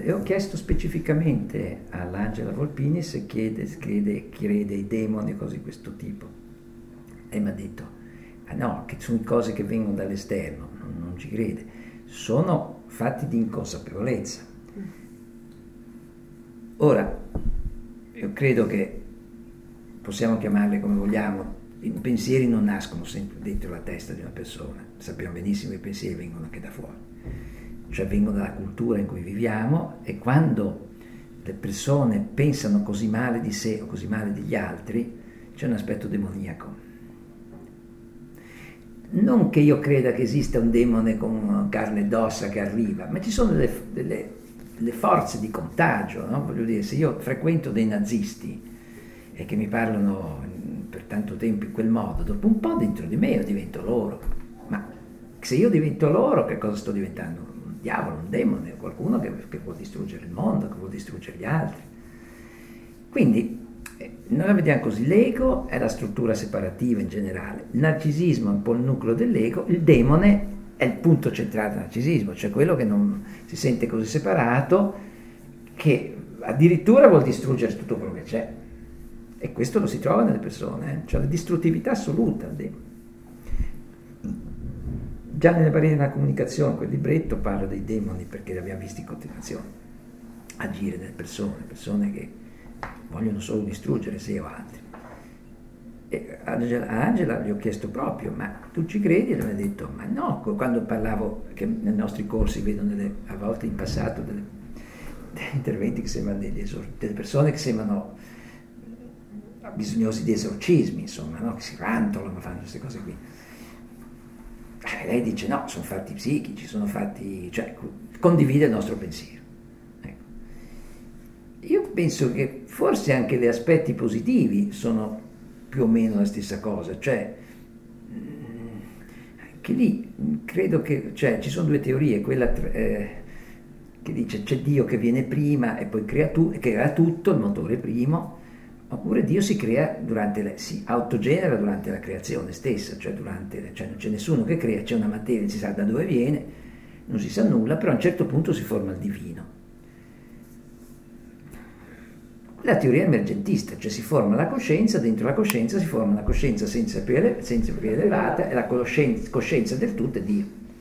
e ho chiesto specificamente all'Angela Volpini se crede ai demoni o cose di questo tipo. E mi ha detto, ah no, che sono cose che vengono dall'esterno, non ci crede, sono fatti di inconsapevolezza. Ora, io credo che possiamo chiamarle come vogliamo, i pensieri non nascono sempre dentro la testa di una persona, sappiamo benissimo che i pensieri vengono anche da fuori, cioè vengono dalla cultura in cui viviamo, e quando le persone pensano così male di sé o così male degli altri, c'è un aspetto demoniaco. Non che io creda che esista un demone con carne ed ossa che arriva, ma ci sono delle forze di contagio, no? Voglio dire, se io frequento dei nazisti e che mi parlano per tanto tempo in quel modo, dopo un po' dentro di me io divento loro. Ma se io divento loro, che cosa sto diventando? Un diavolo, un demone, qualcuno che vuol distruggere il mondo, che vuol distruggere gli altri. Quindi noi la vediamo così, l'ego è la struttura separativa in generale, il narcisismo è un po' il nucleo dell'ego, il demone è il punto centrale del narcisismo, cioè quello che non si sente così separato, che addirittura vuol distruggere tutto quello che c'è. E questo lo si trova nelle persone, cioè la distruttività assoluta del demone. Già nelle barriere della comunicazione, quel libretto parla dei demoni, perché li abbiamo visti in continuazione agire nelle persone che vogliono solo distruggere sé o altri. E a Angela gli ho chiesto proprio, ma tu ci credi? E lui mi ha detto, ma no, quando parlavo, che nei nostri corsi vedo a volte in passato degli interventi che sembrano delle persone che sembrano bisognosi di esorcismi, insomma, no? Che si rantolano, fanno queste cose qui. Lei dice no, sono fatti psichici, cioè condivide il nostro pensiero. Ecco. Io penso che forse anche gli aspetti positivi sono più o meno la stessa cosa, cioè anche lì credo che ci sono due teorie, quella che dice c'è Dio che viene prima e poi crea tutto, il motore primo, oppure Dio si autogenera durante la creazione stessa, cioè non c'è nessuno che crea, c'è una materia, non si sa da dove viene, non si sa nulla, però a un certo punto si forma il divino. La teoria emergentista, cioè si forma la coscienza, dentro la coscienza si forma una coscienza senza più elevata, e la coscienza del tutto è Dio.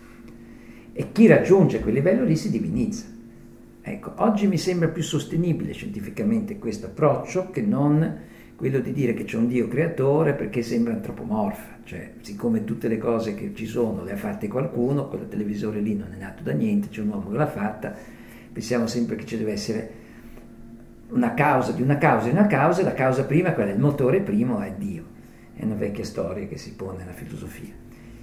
E chi raggiunge quel livello lì si divinizza. Ecco, oggi mi sembra più sostenibile scientificamente questo approccio che non quello di dire che c'è un Dio creatore, perché sembra antropomorfa, cioè siccome tutte le cose che ci sono le ha fatte qualcuno, quel televisore lì non è nato da niente, c'è un uomo che l'ha fatta, pensiamo sempre che ci deve essere una causa di una causa e una causa, e la causa prima, quella del motore primo, è Dio. È una vecchia storia che si pone nella filosofia.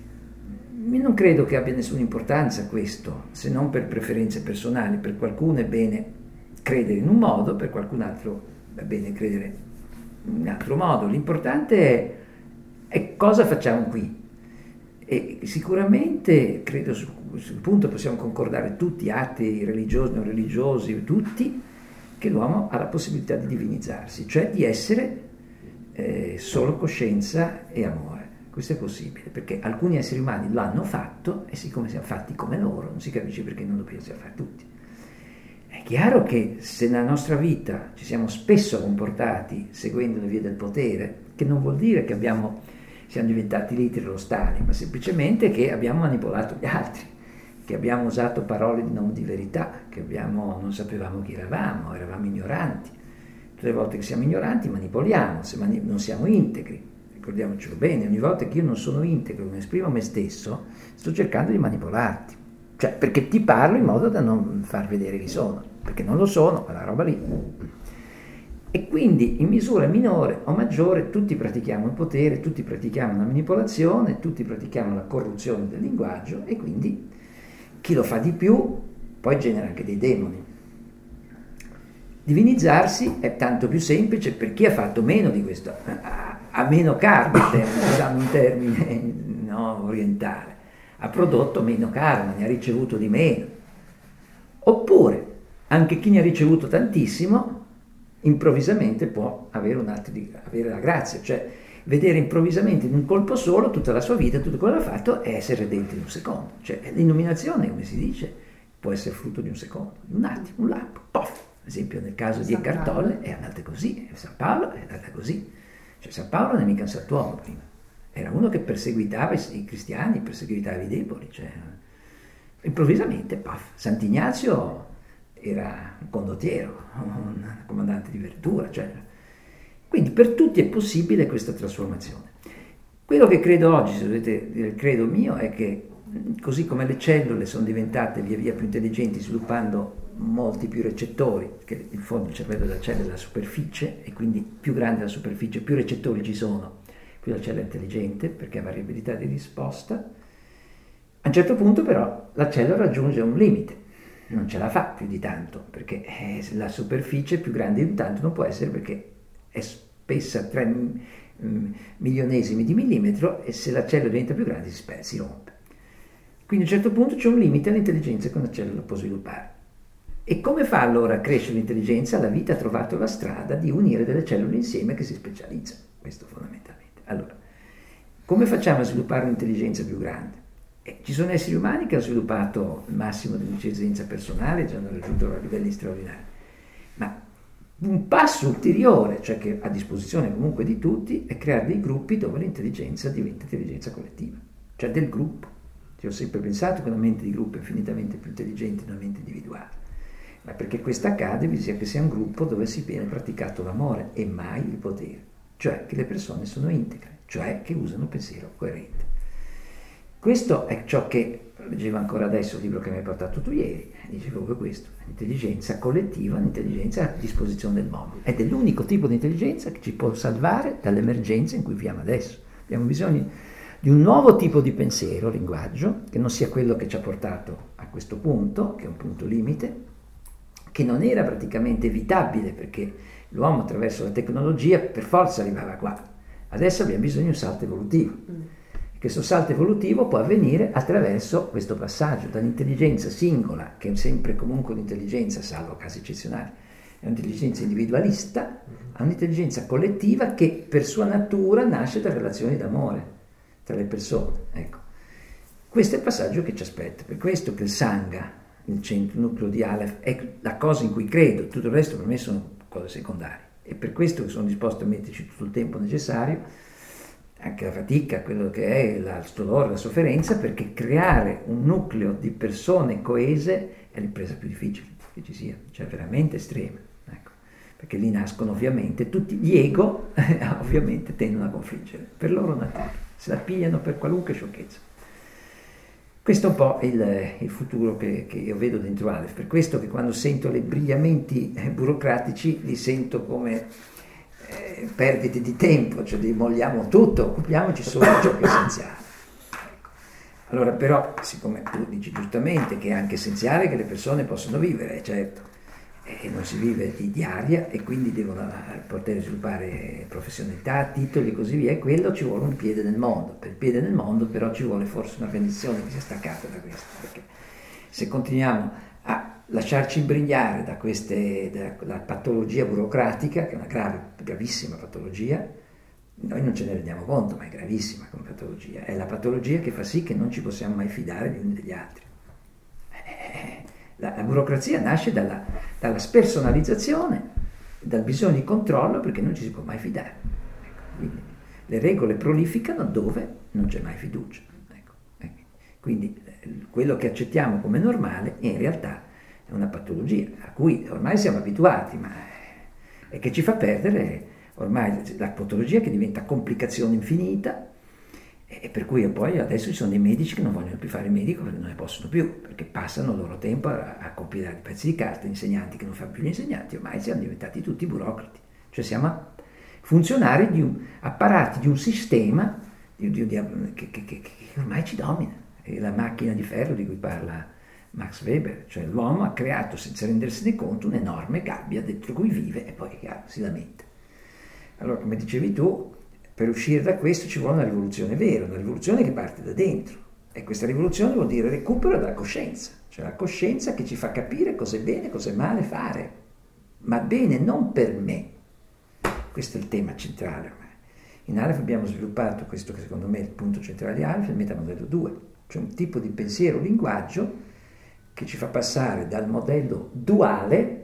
Non credo che abbia nessuna importanza questo, se non per preferenze personali. Per qualcuno è bene credere in un modo, per qualcun altro è bene credere in un altro modo. L'importante è cosa facciamo qui. E sicuramente, credo sul punto possiamo concordare tutti, atei, religiosi, non religiosi, tutti, che l'uomo ha la possibilità di divinizzarsi, cioè di essere solo coscienza e amore. Questo è possibile, perché alcuni esseri umani lo hanno fatto, e siccome siamo fatti come loro, non si capisce perché non lo possiamo fare tutti. È chiaro che se nella nostra vita ci siamo spesso comportati seguendo le vie del potere, che non vuol dire che siamo diventati literi o stali, ma semplicemente che abbiamo manipolato gli altri, che abbiamo usato parole non di verità, che non sapevamo chi eravamo ignoranti. Tutte le volte che siamo ignoranti manipoliamo, non siamo integri. Ricordiamocelo bene, ogni volta che io non sono integro, non esprimo me stesso, sto cercando di manipolarti. Cioè, perché ti parlo in modo da non far vedere chi sono, perché non lo sono, quella roba lì. E quindi in misura minore o maggiore tutti pratichiamo il potere, tutti pratichiamo la manipolazione, tutti pratichiamo la corruzione del linguaggio, e quindi chi lo fa di più poi genera anche dei demoni. Divinizzarsi è tanto più semplice per chi ha fatto meno di questo, ha meno karma, usando un termine orientale, ha prodotto meno karma, ne ha ricevuto di meno. Oppure anche chi ne ha ricevuto tantissimo improvvisamente può avere la grazia, cioè vedere improvvisamente in un colpo solo tutta la sua vita, tutto quello che ha fatto, e essere redento in un secondo. Cioè l'illuminazione, come si dice, può essere frutto di un secondo, di un attimo, un lampo. esempio nel caso di Eckhart Tolle è andata così, San Paolo è andata così. Cioè San Paolo non è mica un santuomo prima, era uno che perseguitava i cristiani, perseguitava i deboli, cioè, improvvisamente, paf, Sant'Ignazio era un condottiero, un comandante di verdura, cioè. Quindi per tutti è possibile questa trasformazione. Quello che credo oggi, se dovete dire il credo mio, è che così come le cellule sono diventate via via più intelligenti, sviluppando molti più recettori, che in fondo il cervello della cellula è la superficie, e quindi più grande la superficie, più recettori ci sono, più la cellula è intelligente, perché ha variabilità di risposta. A un certo punto però la cellula raggiunge un limite, non ce la fa più di tanto, perché la superficie più grande di tanto non può essere, perché è spessa 3 milionesimi di millimetro, e se la cellula diventa più grande si rompe. Quindi a un certo punto c'è un limite all'intelligenza che una cellula può sviluppare. E come fa allora a crescere l'intelligenza? La vita ha trovato la strada di unire delle cellule insieme che si specializzano, questo fondamentalmente. Allora, come facciamo a sviluppare un'intelligenza più grande? Ci sono esseri umani che hanno sviluppato il massimo dell'intelligenza personale, già hanno raggiunto livelli straordinari, ma un passo ulteriore, cioè che a disposizione comunque di tutti, è creare dei gruppi dove l'intelligenza diventa intelligenza collettiva, cioè del gruppo. Io ho sempre pensato che una mente di gruppo è infinitamente più intelligente di una mente individuale, ma perché questo accade bisogna che sia un gruppo dove si viene praticato l'amore e mai il potere, cioè che le persone sono integre, cioè che usano pensiero coerente. Questo è ciò che, leggevo ancora adesso il libro che mi hai portato tu ieri, dice proprio questo: l'intelligenza collettiva, un'intelligenza a disposizione del mondo, ed è l'unico tipo di intelligenza che ci può salvare dall'emergenza in cui viviamo adesso. Abbiamo bisogno di un nuovo tipo di pensiero, linguaggio, che non sia quello che ci ha portato a questo punto, che è un punto limite, che non era praticamente evitabile, perché l'uomo attraverso la tecnologia per forza arrivava qua. Adesso abbiamo bisogno di un salto evolutivo. Questo salto evolutivo può avvenire attraverso questo passaggio dall'intelligenza singola, che è sempre comunque un'intelligenza, salvo casi eccezionali, è un'intelligenza individualista, a un'intelligenza collettiva che per sua natura nasce da relazioni d'amore tra le persone. Ecco. Questo è il passaggio che ci aspetta, per questo che il Sangha, il centro nucleo di Aleph, è la cosa in cui credo, tutto il resto per me sono cose secondarie, e per questo che sono disposto a metterci tutto il tempo necessario, anche la fatica, quello che è il dolore, la sofferenza, perché creare un nucleo di persone coese è l'impresa più difficile che ci sia, cioè veramente estrema, ecco. Perché lì nascono ovviamente tutti gli ego, ovviamente tendono a confliggere per loro natura, se la pigliano per qualunque sciocchezza. Questo è un po' il futuro che io vedo dentro Aleph, per questo che quando sento le brigliamenti burocratici li sento come perdite di tempo, cioè demoliamo tutto, occupiamoci solo di ciò che è essenziale. Ecco. Allora però, siccome tu dici giustamente che è anche essenziale che le persone possano vivere, certo, e non si vive di aria, e quindi devono poter sviluppare professionalità, titoli e così via, e quello ci vuole un piede nel mondo. Per il piede nel mondo però ci vuole forse un'organizzazione che sia staccata da questo, perché se continuiamo a lasciarci imbrigliare dalla patologia burocratica, che è una gravissima patologia, noi non ce ne rendiamo conto, ma è gravissima come patologia. È la patologia che fa sì che non ci possiamo mai fidare gli uni degli altri. La burocrazia nasce dalla spersonalizzazione, dal bisogno di controllo, perché non ci si può mai fidare. Ecco, quindi le regole prolificano dove non c'è mai fiducia. Ecco. Quindi quello che accettiamo come normale in realtà è una patologia a cui ormai siamo abituati, ma è che ci fa perdere ormai la patologia, che diventa complicazione infinita, e per cui poi adesso ci sono dei medici che non vogliono più fare il medico perché non ne possono più, perché passano il loro tempo a compilare pezzi di carta, insegnanti che non fanno più gli insegnanti, ormai siamo diventati tutti burocrati, cioè siamo funzionari apparati di un sistema che ormai ci domina, è la macchina di ferro di cui parla Max Weber, cioè l'uomo ha creato senza rendersene conto un'enorme gabbia dentro cui vive e poi si lamenta. Allora, come dicevi tu, per uscire da questo ci vuole una rivoluzione vera, una rivoluzione che parte da dentro, e questa rivoluzione vuol dire recupero della coscienza, cioè la coscienza che ci fa capire cosa è bene e cosa è male fare, ma bene non per me. Questo è il tema centrale ormai. In Aleph abbiamo sviluppato questo che secondo me è il punto centrale di Aleph, il metamodello 2, cioè un tipo di pensiero, linguaggio che ci fa passare dal modello duale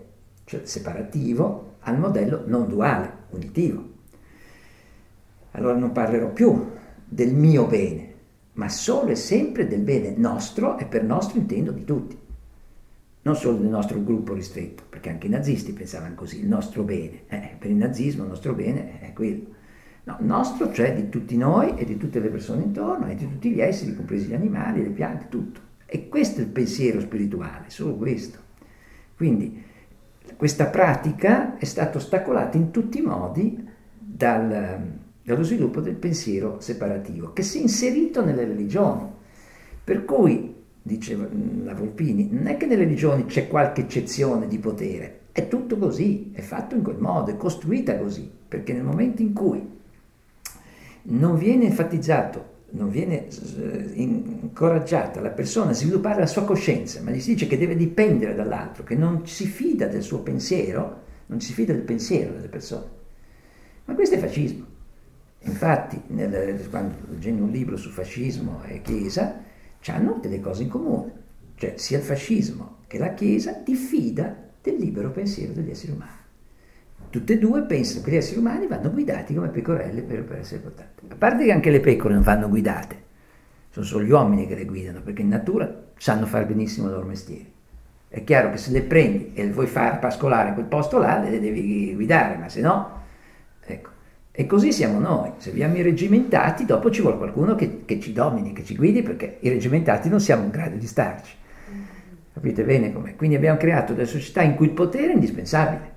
cioè separativo, al modello non duale, unitivo. Allora non parlerò più del mio bene, ma solo e sempre del bene nostro, e per nostro intendo di tutti. Non solo del nostro gruppo ristretto, perché anche i nazisti pensavano così, il nostro bene. Per il nazismo il nostro bene è quello. No, nostro, cioè di tutti noi e di tutte le persone intorno e di tutti gli esseri, compresi gli animali, le piante, tutto. E questo è il pensiero spirituale, solo questo. Quindi questa pratica è stata ostacolata in tutti i modi dallo sviluppo del pensiero separativo, che si è inserito nelle religioni. Per cui, diceva la Volpini, non è che nelle religioni c'è qualche eccezione di potere, è tutto così, è fatto in quel modo, è costruita così, perché nel momento in cui non viene enfatizzato, non viene incoraggiata la persona a sviluppare la sua coscienza, ma gli si dice che deve dipendere dall'altro, che non si fida del suo pensiero, non si fida del pensiero delle persone. Ma questo è fascismo. Infatti, quando leggendo un libro su fascismo e Chiesa, hanno delle cose in comune, cioè sia il fascismo che la Chiesa diffida del libero pensiero degli esseri umani. Tutte e due pensano che gli esseri umani vanno guidati come pecorelle per essere portati. A parte che anche le pecore non vanno guidate, sono solo gli uomini che le guidano, perché in natura sanno fare benissimo il loro mestiere. È chiaro che se le prendi e le vuoi far pascolare quel posto là, le devi guidare, ma se no, ecco. E così siamo noi, se abbiamo i reggimentati, dopo ci vuole qualcuno che ci domini, che ci guidi, perché i reggimentati non siamo in grado di starci. Capite bene com'è? Quindi abbiamo creato delle società in cui il potere è indispensabile.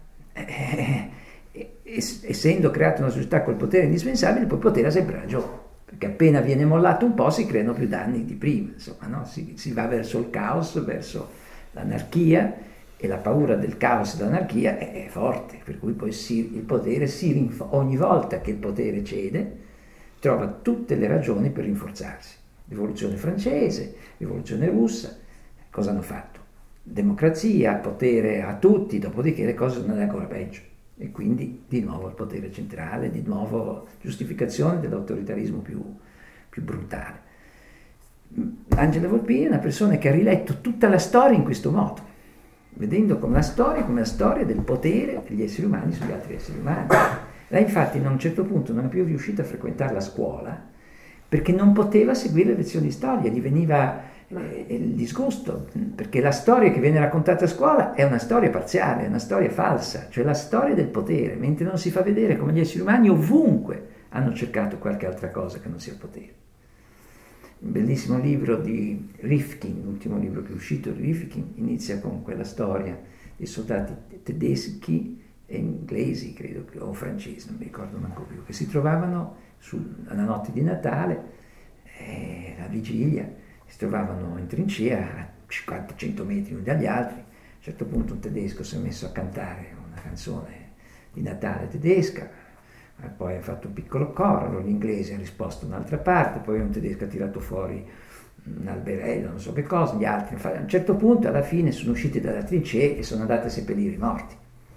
Essendo creata una società col potere indispensabile, poi il potere ha sempre ragione, perché appena viene mollato un po' si creano più danni di prima, insomma, no? Si va verso il caos, verso l'anarchia, e la paura del caos e dell'anarchia è forte, per cui poi il potere ogni volta che il potere cede trova tutte le ragioni per rinforzarsi. Rivoluzione francese, rivoluzione russa, cosa hanno fatto? Democrazia, potere a tutti, dopodiché le cose sono andate ancora peggio, e quindi di nuovo il potere centrale, di nuovo giustificazione dell'autoritarismo più brutale. Angela Volpini è una persona che ha riletto tutta la storia in questo modo, vedendo come la storia del potere degli esseri umani sugli altri esseri umani. Lei infatti a un certo punto non è più riuscita a frequentare la scuola perché non poteva seguire le lezioni di storia, gli veniva il disgusto, perché la storia che viene raccontata a scuola è una storia parziale, è una storia falsa, cioè la storia del potere, mentre non si fa vedere come gli esseri umani ovunque hanno cercato qualche altra cosa che non sia il potere. Un bellissimo libro di Rifkin, l'ultimo libro che è uscito di Rifkin, inizia con quella storia dei soldati tedeschi e inglesi, credo, o francesi, non mi ricordo manco più, che si trovavano alla notte di Natale, la vigilia, si trovavano in trincea a 50-100 metri l'uni dagli altri. A un certo punto un tedesco si è messo a cantare una canzone di Natale tedesca, poi ha fatto un piccolo coro, allora l'inglese ha risposto un'altra parte, poi un tedesco ha tirato fuori un alberello, non so che cosa, gli altri. A un certo punto, alla fine, sono usciti dalla trincea e sono andati a seppellire i morti.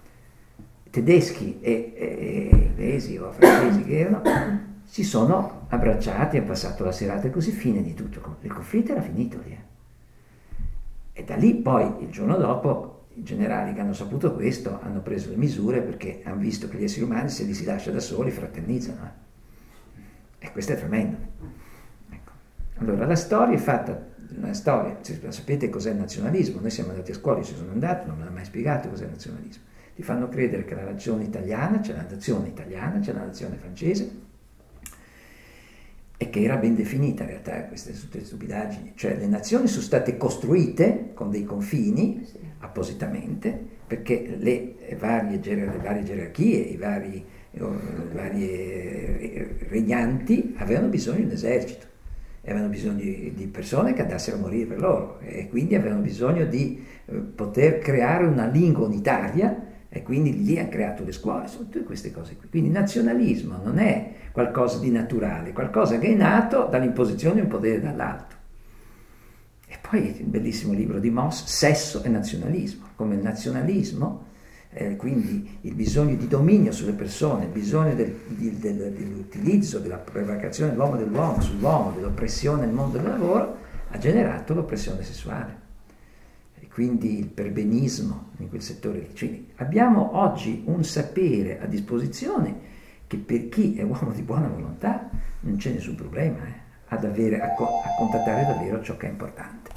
Tedeschi e inglesi o francesi che erano, si sono abbracciati, hanno passato la serata così, fine di tutto. Il conflitto era finito lì. E da lì poi, il giorno dopo, i generali che hanno saputo questo hanno preso le misure, perché hanno visto che gli esseri umani, se li si lascia da soli, fraternizzano. E questo è tremendo. Ecco. Allora, la storia è fatta, una storia, sapete cos'è il nazionalismo? Noi siamo andati a scuola, io ci sono andato, non me l'ha mai spiegato cos'è il nazionalismo. Ti fanno credere che la nazione italiana, c'è la nazione francese, e che era ben definita in realtà, queste tutte stupidaggini, cioè le nazioni sono state costruite con dei confini appositamente, perché le varie gerarchie, i vari regnanti avevano bisogno di un esercito, avevano bisogno di persone che andassero a morire per loro, e quindi avevano bisogno di poter creare una lingua unitaria, e quindi lì hanno creato le scuole, sono tutte queste cose qui. Quindi il nazionalismo non è qualcosa di naturale, qualcosa che è nato dall'imposizione di un potere dall'alto. E poi il bellissimo libro di Moss, Sesso e nazionalismo, come il nazionalismo, quindi il bisogno di dominio sulle persone, il bisogno dell'utilizzo, della prevaricazione dell'uomo sull'uomo, dell'oppressione nel mondo del lavoro, ha generato l'oppressione sessuale. quindi il perbenismo in quel settore lì. Cioè, abbiamo oggi un sapere a disposizione che per chi è uomo di buona volontà non c'è nessun problema a contattare davvero ciò che è importante.